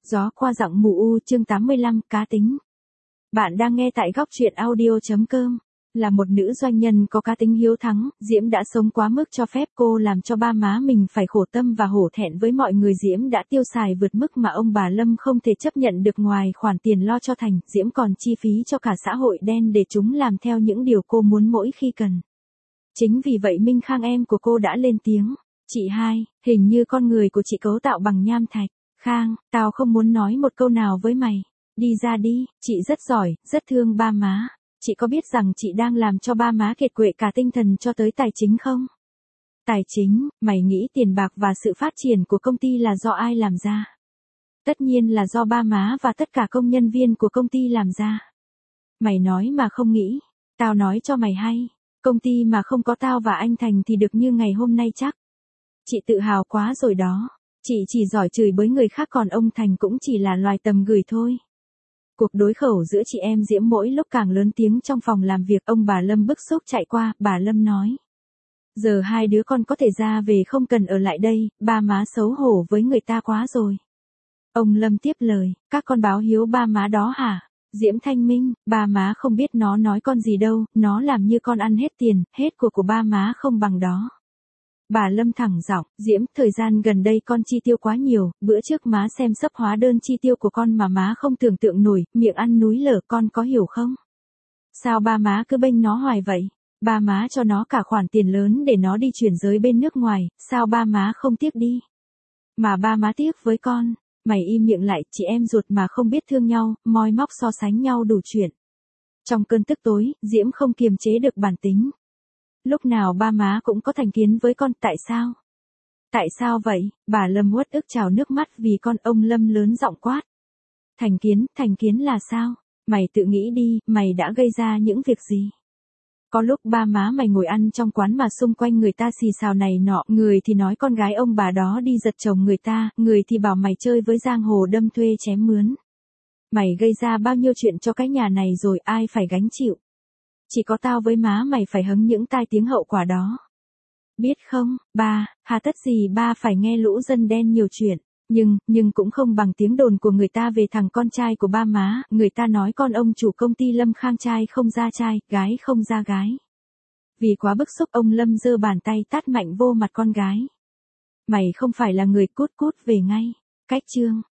Gió qua giọng mù u chương 85 cá tính. Bạn đang nghe tại góc truyện audio.com. Là một nữ doanh nhân có cá tính hiếu thắng, Diễm đã sống quá mức cho phép cô làm cho ba má mình phải khổ tâm và hổ thẹn với mọi người. Diễm đã tiêu xài vượt mức mà ông bà Lâm không thể chấp nhận được. Ngoài khoản tiền lo cho Thành, Diễm còn chi phí cho cả xã hội đen để chúng làm theo những điều cô muốn mỗi khi cần. Chính vì vậy Minh Khang em của cô đã lên tiếng. Chị hai, hình như con người của chị cấu tạo bằng nham thạch. Khang, tao không muốn nói một câu nào với mày. Đi ra đi, chị rất giỏi, rất thương ba má. Chị có biết rằng chị đang làm cho ba má kiệt quệ cả tinh thần cho tới tài chính không? Tài chính, mày nghĩ tiền bạc và sự phát triển của công ty là do ai làm ra? Tất nhiên là do ba má và tất cả công nhân viên của công ty làm ra. Mày nói mà không nghĩ, tao nói cho mày hay, công ty mà không có tao và anh Thành thì được như ngày hôm nay chắc. Chị tự hào quá rồi đó. Chị chỉ giỏi chửi bới người khác còn ông Thành cũng chỉ là loài tầm gửi thôi. Cuộc đối khẩu giữa chị em Diễm mỗi lúc càng lớn tiếng trong phòng làm việc. Ông bà Lâm bức xúc chạy qua, bà Lâm nói. Giờ hai đứa con có thể ra về không cần ở lại đây, ba má xấu hổ với người ta quá rồi. Ông Lâm tiếp lời, các con báo hiếu ba má đó hả? Diễm thanh minh, ba má không biết nó nói con gì đâu, nó làm như con ăn hết tiền, hết của ba má không bằng đó. Bà Lâm thẳng giọng, Diễm, thời gian gần đây con chi tiêu quá nhiều, bữa trước má xem sấp hóa đơn chi tiêu của con mà má không tưởng tượng nổi, miệng ăn núi lở, con có hiểu không? Sao ba má cứ bênh nó hoài vậy? Ba má cho nó cả khoản tiền lớn để nó đi chuyển giới bên nước ngoài, sao ba má không tiếc đi? Mà ba má tiếc với con, mày im miệng lại, chị em ruột mà không biết thương nhau, moi móc so sánh nhau đủ chuyện. Trong cơn tức tối, Diễm không kiềm chế được bản tính. Lúc nào ba má cũng có thành kiến với con, tại sao? Tại sao vậy? Bà Lâm uất ức trào nước mắt vì con. Ông Lâm lớn giọng quát. Thành kiến là sao? Mày tự nghĩ đi, mày đã gây ra những việc gì? Có lúc ba má mày ngồi ăn trong quán mà xung quanh người ta xì xào này nọ, người thì nói con gái ông bà đó đi giật chồng người ta, người thì bảo mày chơi với giang hồ đâm thuê chém mướn. Mày gây ra bao nhiêu chuyện cho cái nhà này rồi ai phải gánh chịu? Chỉ có tao với má mày phải hứng những tai tiếng hậu quả đó. Biết không, ba, hà tất gì ba phải nghe lũ dân đen nhiều chuyện, nhưng cũng không bằng tiếng đồn của người ta về thằng con trai của ba má. Người ta nói con ông chủ công ty Lâm Khang trai không ra trai, gái không ra gái. Vì quá bức xúc ông Lâm giơ bàn tay tát mạnh vô mặt con gái. Mày không phải là người, cút về ngay. Cách chương.